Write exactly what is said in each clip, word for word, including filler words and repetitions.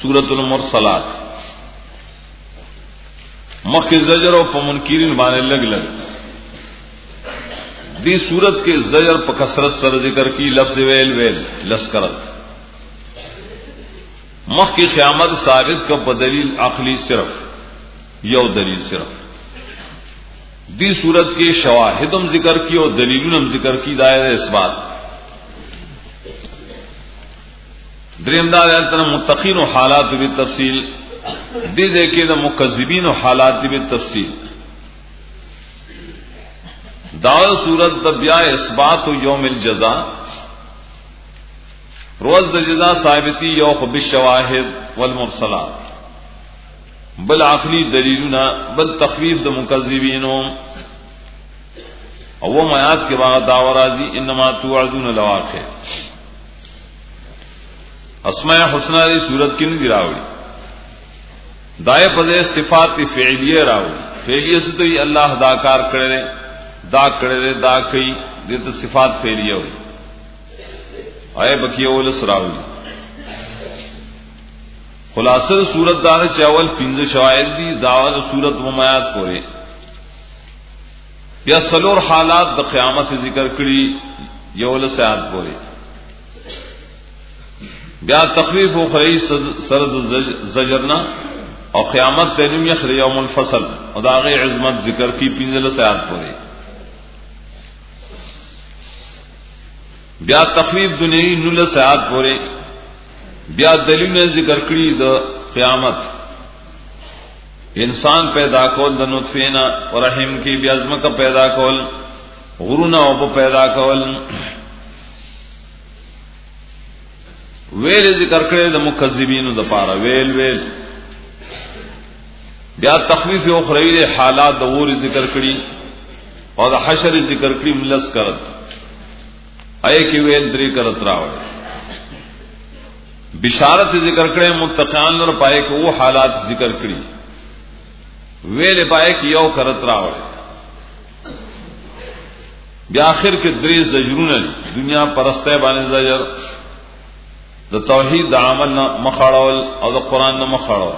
सूरत المرسلات मक्के ज़जर और मुनकिरीन बाने लग लग दी सूरत के ज़जर पर कसरत सर जिक्र की लफ्ज़ वेल वेल लस्करत मक्के क़यामत साबित का बदलील अक़ली सिर्फ यौ दलील सिर्फ दी सूरत के शवाहिदम जिक्र की और दलीलुम जिक्र की दायरे इस बात द्रिमदार मुत्तकीन और हालात भी तफसील दे देखे न मुकज़्ज़िबीन और हालात भी तफसील दाव सूरत दबिया इसबात यौमिल जज़ा रोज़ द जज़ा साबिती यौख बिश्शवाहिद वल मुरसलात बल आखिरी दलीलुना बल तखवीफ द मुकज़्ज़िबीनों और वो मयात के बाद दावराजी इन्नमा तुअदून लवाक़िअ अस्माए हुस्ना दी सूरत की नहीं रावड़ी दाए पदे सिफात फ़ेलिये रावड़ी फ़ेलिये से तो ये अल्लाह दाकार करे दा करे दा कई ये तो सिफात फ़ेलिये हुई आए बकिए ओलस रावड़ी खुलासर सूरत दान चावल पिंज शवायद दी दावत सूरत मुमायात कोरे या सलोर हालात द क़यामत जिक्र करी यौल सयाद कोरे ब्या तकलीफ हो खरी सरद ज़जरना और क़यामत तैनुम यखर यौमुल फ़सल और दाग़े इज़्मत जिक्र की पिंजल सयाद कोरे ब्या तकलीफ दुनिया नुल सयाद कोरे ब्या दलील ने जिक्र करी द क़यामत इंसान पैदा कौल द नुत्फ़ेना और रहीम की ब्याज़म का पैदा कौल गुरुना और पैदा कौल वेल जिक्र करे द मुकज़्ज़िबीन द पारा वेल वेल ब्या तख़वीफ़ उख़रवी दे हालात द वोर जिक्र करी और द हशर जिक्र करी मुलस करत आए कि वेल द्री करत रावड़े बिशारत जिक्र करे मुत्तक़ान और पाए कि वो हालात जिक्र करी वेल पाए कि यौ करत रावड़े ब्याखिर के द्री ज़जरून दुनिया परस्ते बाने ज़जर द तौहीद द अमल न मखाड़ौल और द कुरान न मखाड़ौल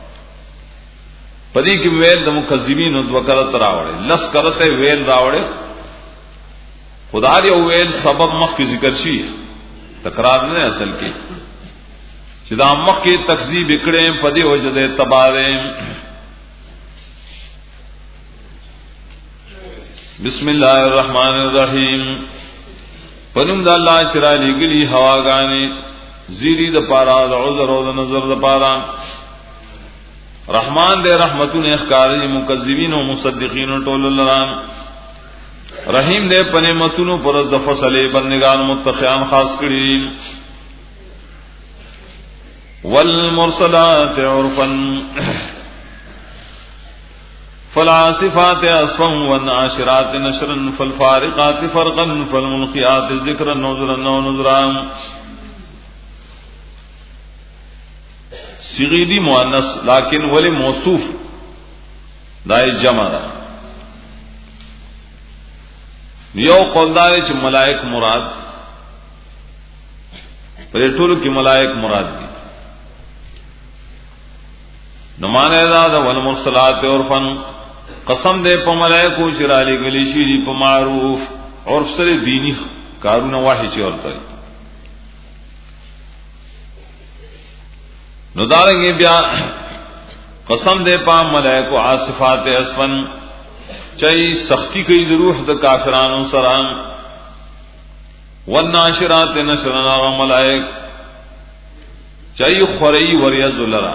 पदी की वेल द मुकज़्ज़िबीन व करत रावड़े लस करते वेल रावड़े खुदा दी वेल सबब मख की जिक्र शी तकरार ने असल की चिदा मख की तकज़ीब इकड़े पदी हो जदे तबारे बिस्मिल्लाहिर रहमानिर रहीम पनुम द अल्लाह चिराली गिली हवा गाने जीरी द पारा द उज़र व नजर द पारा रहमान दे रहमतुन इख्कारी मुकज़्ज़िबीन व मुसद्दिक़ीन टोलरान रहीम दे पने मतुन पर द फसले बंदगान मुत्तक़ियान खास करी वल मुरसलात उर्फन फलासिफात अस्फन वन्नाशिरात नशरन फलफारिकात फरक़न फलमुल्क़ियात ज़िक्रन नुज़रन नुज़रान सिगीदी मुअन्नस लाकिन वली मौसूफ दाए जमा यौ कौलदार च मलाइक मुराद रेटोल की मलाइक मुराद दी नमाने दादा वल मुरसलात उर्फन कसम दे प मलाइको चिराली गली शीरी प मारूफ और सरे दीनी कारून वाही च और तरी नुदारेंगे ब्या कसम दे पा मलाइको आसिफात अस्फन चई सख्ती कई रूह द काफिरानो सरान वन्नाशिरात नशरन आगा मलाइक चई खुरई वरियजुलरा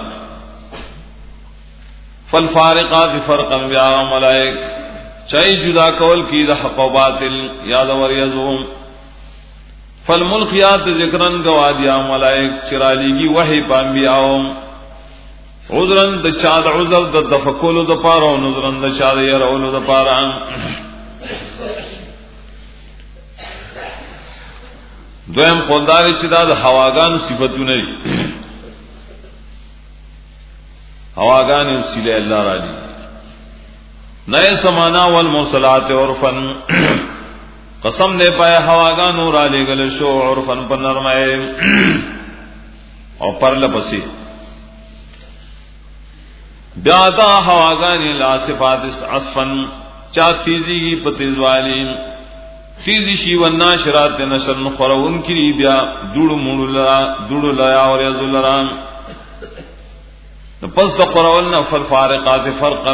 फलफारिकात फरक़न व्या मलाइक चई जुदा कौल की द हक़ व बातिल याद वरियजुम फलमुल्क़ियात ज़िक्रन गवादिया मलाइक चिराली की वही पांबियाओ उज़रन द चाद उज़र द दफकुल द पारो नुज़रन द चाद यरौल द पारा द्वयम कौलदार चिदा द हवागान सिफतु नहीं हवागान उसीले अल्लाह राजी नए समाना वल मुरसलात उर्फन कसम दे पाए हवागान और आले गले शो उर्फन पर नरमाए और परल बसी بیا دا هواګانی لا صفات عصفن چا تیزی کی پتیزوالی تیزی شی و ناشرات نشر خورون کی بیا دوڑ موڑ لرا دوڑ لیا اور یذلران پس د قرولنا فالفارقات فرقا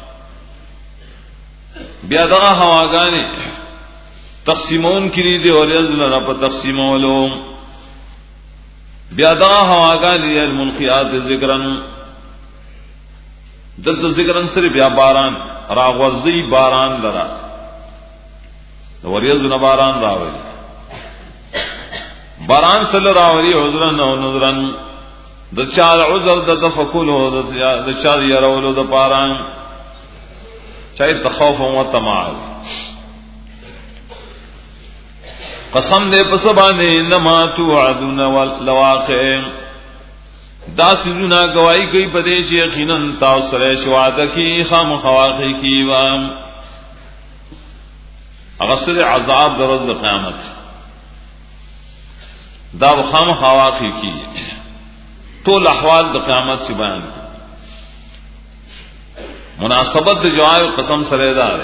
بیا دا هواګانی تقسیمون کی دی اور یذلرا په تقسیمولو بیا دا هواګانی الملقیات ذکرن دلته ذکرن سره بیا باران راغوزی باران لرا وریځونه باران راوي باران سره راوي عذرن او نذرن د چا عذر د تفکل او د چا يرولو د باران چای تخوف او طمع قسم دې پس باندې انما توعدون والواقع دا سيزونه گواہی کوي په دې چې یقینا تاسو سره شواده کی خام خواقی کی و اغسر عذاب در روز قیامت دا خام خواقی کی ټول احوال د قیامت څخه بیان مناسبت د جواب قسم سره ده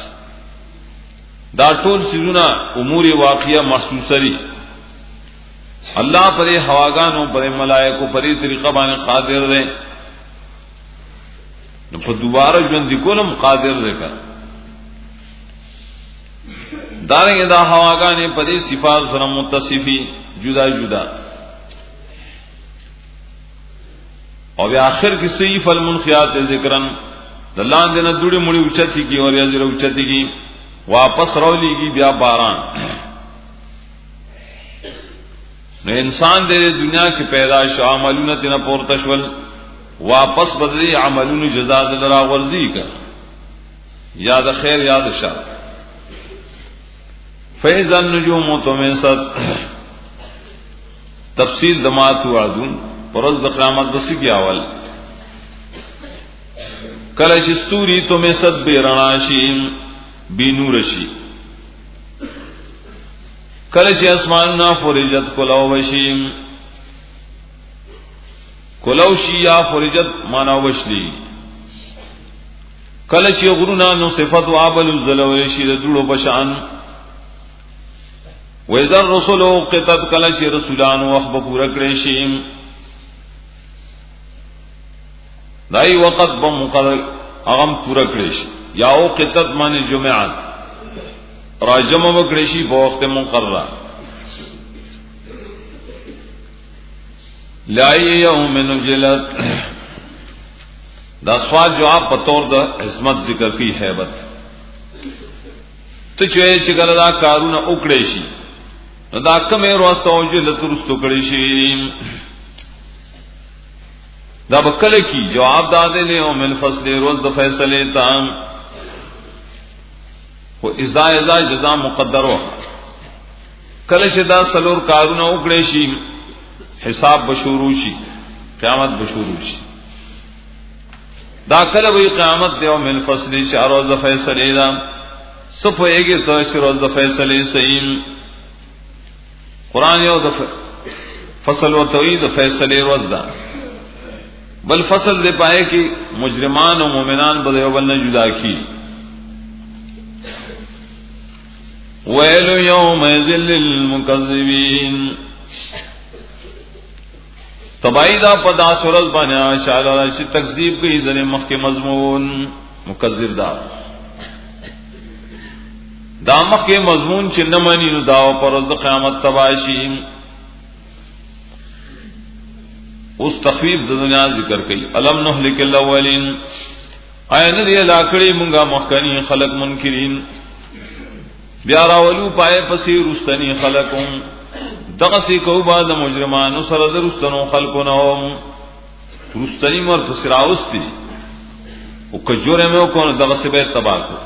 دا ټول سيزونه امور واقعه محسوسه دي اللہ پر ہواگانوں پر ملائکوں پر طریقہ باندې قادر دے نو په دوباره ژوند کولم قادر دے کر دارنګ دا هواګانې په دې صفات سره متصفي جدا جدا او بیا اخر کې صحیح المنخیات ذکرن د لاندې نه دوړي مړي اوچتي کی او یا زره اوچتي کی واپس راولېږي بیا باران نو انسان دې دنیا کې پیدا شو عملونه تینا پورته شول واپس بدلی عملونه جزاء دلرا ورزي کړ یا د خیر یا د شر فاذا النجوم تمسد تفسیر ذمات وعدون پرز قیامت د سګي اول کله چې ستوري تمسد بیرنا شي بنور شي کله چې اسمان نا فرجت کولو وشي کولو شي یا فرجت معنا وشلي کله چې غرونا نو صفات وابل الزلوي شي د جوړو بشان وإذا الرسل قطت کله چې رسولان وخت پورا کړی شي دای وخت به مقرر اغم پورا کړی شي یا او قطت معنی جمعات راجم وکړي په وخت مقرره لا یوم نجلت دا سوال جواب په تور د عظمت ذکر کی hebat ته چې چې ګردا کارونه وکړي شي دا کومه ورځ اوجل ترستو کړي شي دا بکله کی جواب دادې له او مل فصل روز د فیصله تام و اذا اذا جزاء مقدرو کله چې دا سلور کارونه وکړي شي حساب بشورو شي قیامت بشورو شي دا کله وی قیامت دیو من فصل چې روز فیصله دا صفویږي ته چې روز فیصله صحیح قران یو د فصل او توحید فیصله روز دا بل فصل دې پائے کې مجرمان او مؤمنان به یو بل نه جدا کی ویل یوم ذل للمکذبین تبایدا پدا سورل باندې انشاءالله چې تکذیب کوي ځنه مخکې مضمون مکذب دا دا مخکې مضمون چې نه مانی نو دا پر ورځ قیامت تباشی اوس تخفیف د دنیا ذکر کوي الم نهلک الاولین عین دی لاکړي مونږه مخکنی خلق منکرین بیا راولو پای پسې رستنی خلقم دغه سي کو بعد مجرمانو سره درستنو خلقونو رستنی مر پسې راوستي او کجوره مې کو دغه سي به تباہ کو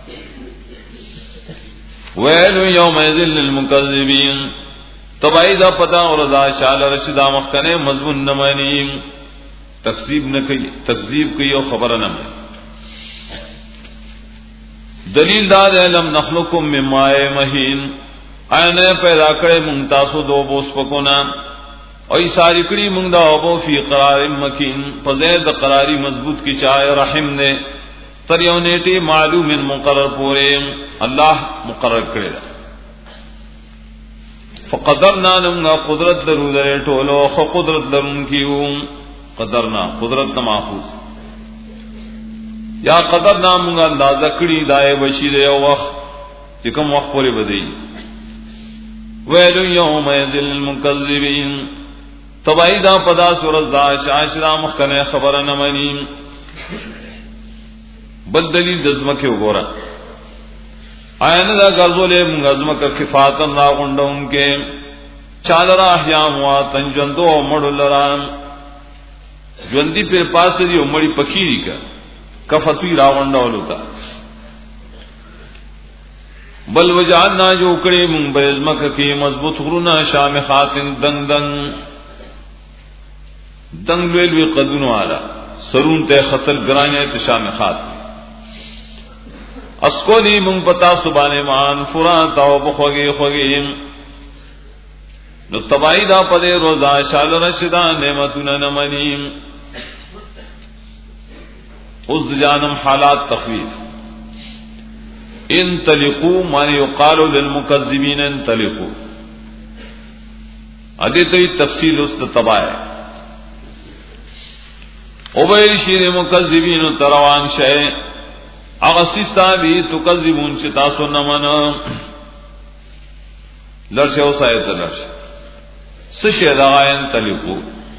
ویل یوم ذل للمکذبین تبعیدا پتا اور رضا شال رشدا مخکنه مضمون نمانی تکذیب نہ کوي تکذیب کوي او خبر نه دلیل دار علم نخلقکم من ماء مهین اینے پیدا کړي مونږ تاسو دو بوس پکونا او ایساری کړي موږ دا او فی قرار مکین فزید قراری مضبوط کی چای رحم نے تر یو نیټه معلوم مقرر پورے الله مقرر کړی فقدرنا لنا قدرت درو درې ټولو خو قدرت درون کیو قدرنا قدرت محفوظ یا قدرنا موږ اندازه کړی دای بشی دی او وخت چې کوم وخت پورې بدی ویل یوم یذل المکذبین تبعی دا پدا سورز دا شاشرا مخکنه خبر نه منی بل دلیل جزمه کې وګوره آیا نه دا غرضولې موږ ازمکه کفاتن را غونډون کې چالرا احیام وا تنجندو مړلران ژوندۍ په پاسه دی مړی پکېری کا کفتوی را غونډول تا بل وجعلنا جو کړي موږ په ازمکه کې مضبوط غرونه شامخاتن دنګ دنګ دنګ ویل وی قدونو والا سرون ته خطر ګرانه ته شامخات اسکولی مون پتا سبحان مان فرات او بخوږي خوږي نو تبعی دا پدې روزا شال رشدا نعمتونه نمنیم اوس جانم حالات تخویف انطلقوا ما يقال للمكذبين انطلقوا اگے تو تفصیل اس تبع او ویل شیر مکذبین تروان شئ اغسی صاحبی تکذبون چی تاسو نمانا لرشے او سایت لرشے سشے دغائن تلقو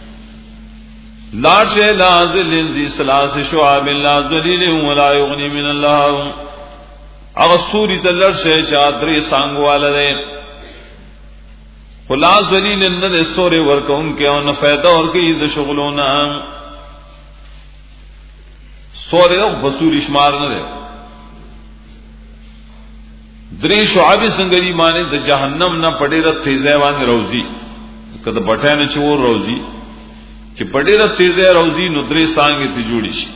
لارشے لازل انزی سلاس شعاب لا ذلیل ولا یغنی من اللہ اغسوری تلرشے چادری سانگو والا دے خلا ذلیل اندر سورے ورکون کے او نفیدہ ورکی از شغلونا سورے او بسور اشمار نہ دے دری شعب سنگری مانے د جہنم نہ پڑے رت تیزوان روزی کد بٹھے نہ چور روزی کہ پڑے رت تیزے روزی نو درې سانگی تی جوړی شي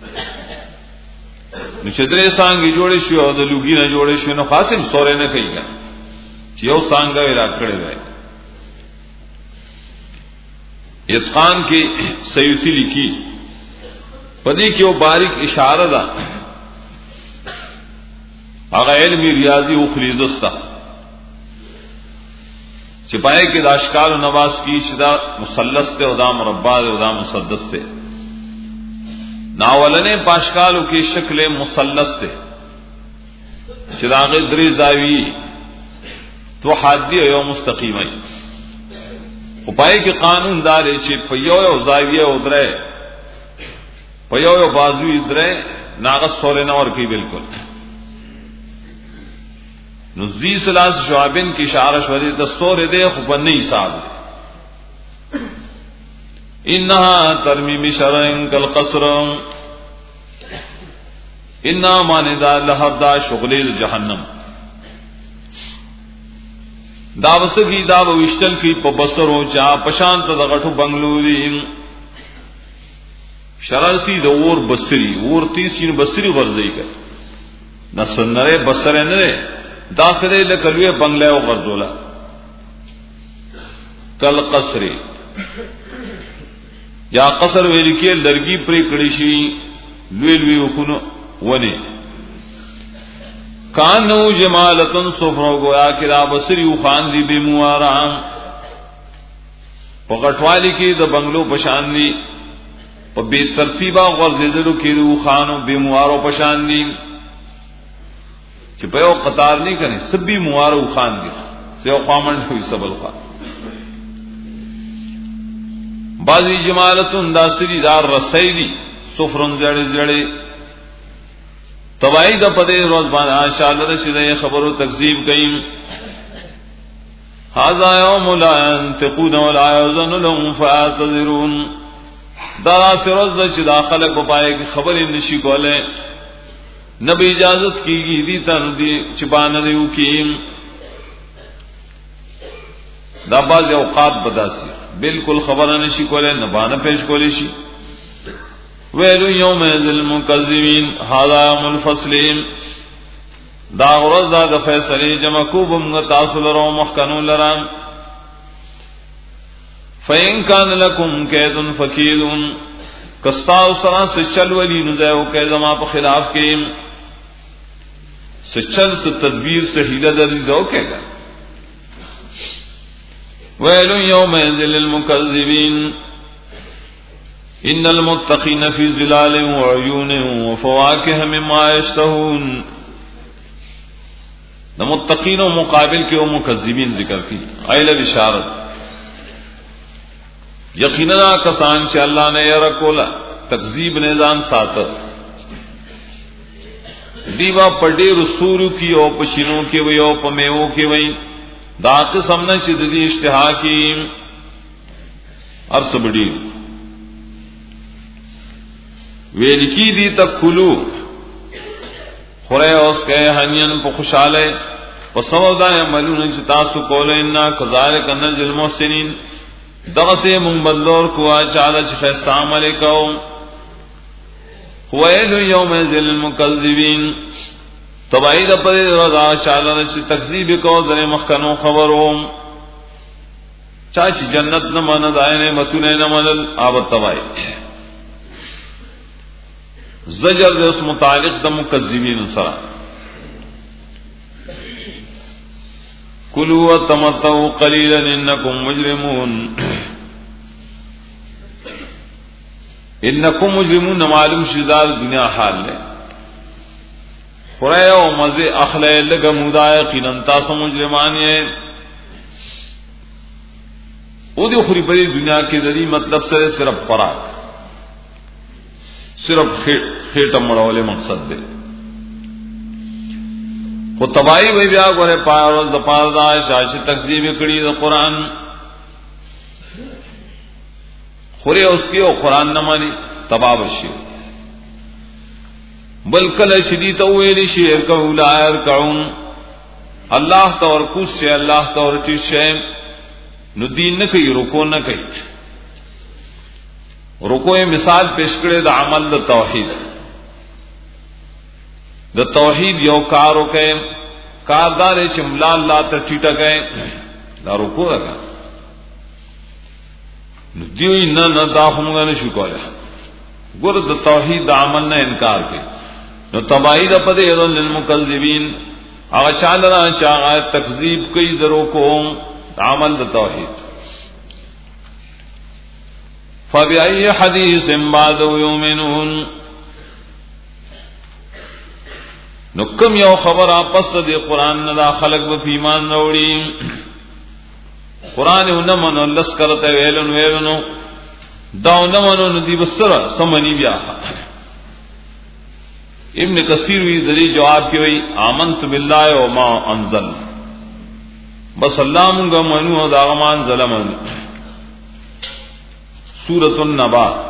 نو چې درې سانگی جوړی شي او د لوګي نه جوړی شي نو خاصم سورے نه کوي چې یو سانگا را کړی دی اتقان کې سیوطی لکی پدې کې او باریک اشاره ده هغه علم ریاضی او خلیدستا چې پای کې د اشکال او نواس کی شدا مثلث ته او دا مربع او دا مسدس ته ناولنه پاشکالو کې شکل مثلث ته چې دا غي درې زاویې تو حادی او مستقیمه او پای کې قانون دار چې په یو یو زاویې او درې په یو یو بازوی درې ناغه سورې نور کې بالکل نو زی سلاس شعبن کی اشارہ شوری دستور دے خوبنی حساب انہا ترمیم شرعن کالقصر انہا ماندہ لحظہ شغلی جہنم داوس کی داو وشتل کی پبصروں چا پشانت دغٹو بنگلوری شررسی دور بصری اور تیسین بصری غرزی کر نسنرے بصرے نرے داسرے لکلوے بنگلے او غرزولا کل قصری یا قصر ویلکی لرگی پری کڑیشی لوی لوی وکونو ونی کانو جمالتن صفرو گویا کرا بصری خان دی بے موارام پغٹوالی کی دا بنگلو پشان دی پا بے ترتیبہ غرزیدلو کی دو خانو بے موارو پشان دی چې په یو قطار نه کني سبي موارو خان دي یو قامن وي سبل خان بعضی جمالتون داسری دار رسیدی صفرن زړې زړې تبعید په دې روز باندې انشاءالله رشیدې خبرو تکذیب کین هذا يوم لا ينطقون ولا يؤذن لهم فاعتذرون دا سروز چې داخله په پای کې خبرې نشي کوله نبی اجازت کی گی دی تن دی چبان دیو کیم دا باز اوقات بداسی بالکل خبر نشی کولے نبانہ پیش کولے شی ویل یوم للمکذبین هذا یوم الفصل دا غرض دا د فیصله جمع کوبم تاسو لرو مخکنو لران فَإِن كَانَ لَكُمْ كَيْدٌ فَكِيدٌ کستاو سرا سچل ولی نزیو کہ زما په خلاف کې سچل سے تدبیر سے ہیلہ درزی زو کہے گا وَيْلٌ يَوْمَئِذٍ لِّلْمُكَذِّبِينَ إِنَّ الْمُتَّقِينَ فِي ظِلَالٍ وَعُيُونٍ وَفَوَاكِهَ مِمَّا يَشْتَهُونَ نہ متقین و مقابل کے وہ مکذبین ذکر کی ایل بشارت یقینا کسان سے اللہ نے یہ رکولا تکذیب نظام ساتر دیوا پڑے رسورو کی او پشینوں کے وی او پمیو کے وی دا قسم نہ شدی اشتہا کی عرص بڑی ویلکی دی تک کلو خورے اوس کے ہنین پو خوشالے وسودا عملون تاسو کول ان کذالک نجل المحسنین دغسے من بدلور کو چاله چې خستا عمل کو ویل یوم ذل المکذبین تبعید پر رضا چاله چې تکذیب کو در مخکنو خبرو چا چې جنت نه من داینه متونه نه منل آب تبعید زجر اس متعلق د مکذبین سره کلوا وتمتعوا قلیلا انکم مجرمون انکم مجرمون معلوم شدار دنیا حال لے خورے و مزے اخلے لگا مدائے قینن تاسو مجرمان یہ او دی خوری پری دنیا کی ذری مطلب سے صرف خوراک صرف خیٹا مڑولے مقصد دے خود تباہی وی بیا گورے پاروز دا پاردا شاشی تکذیب کری دا قرآن خورے اس کی او قرآن نمانی تباہ بشی بلکل شدید اویلی شیر کا اولا ارکعون اللہ تورکوس سے اللہ تورچی شیم ندین نہ کئی رکو نہ کئی رکو مثال پیش کرے دا عمل دا توحید دا توحید یو کارو کے کاردار شملا اللہ تا چیٹا گئے دا رکو دا دیوئی نہ نہ دا خمگا نشو کولے گر دا توحید دا عمل نہ انکار کے نو تباہی دا پدے ایدن للمکذبین اگا چالنا چاہا تکذیب کئی دا رکو دا عمل دا توحید فَبِأَيِّ حَدِيثٍ بَعْدَهُ يُؤْمِنُونَ نو کم یو خبر آپس دے قرآن ندا خلق بفی ایمان روڑی قرآن انمانو لس کرتا ویلن ویلنو دا انمانو ندی بسر سمنی بیاخا ابن کثیر وی دلی جواب کی وی آمنت باللہ وما انزل بس اللہ منگا منو دا غمان ظلمن سورة النبا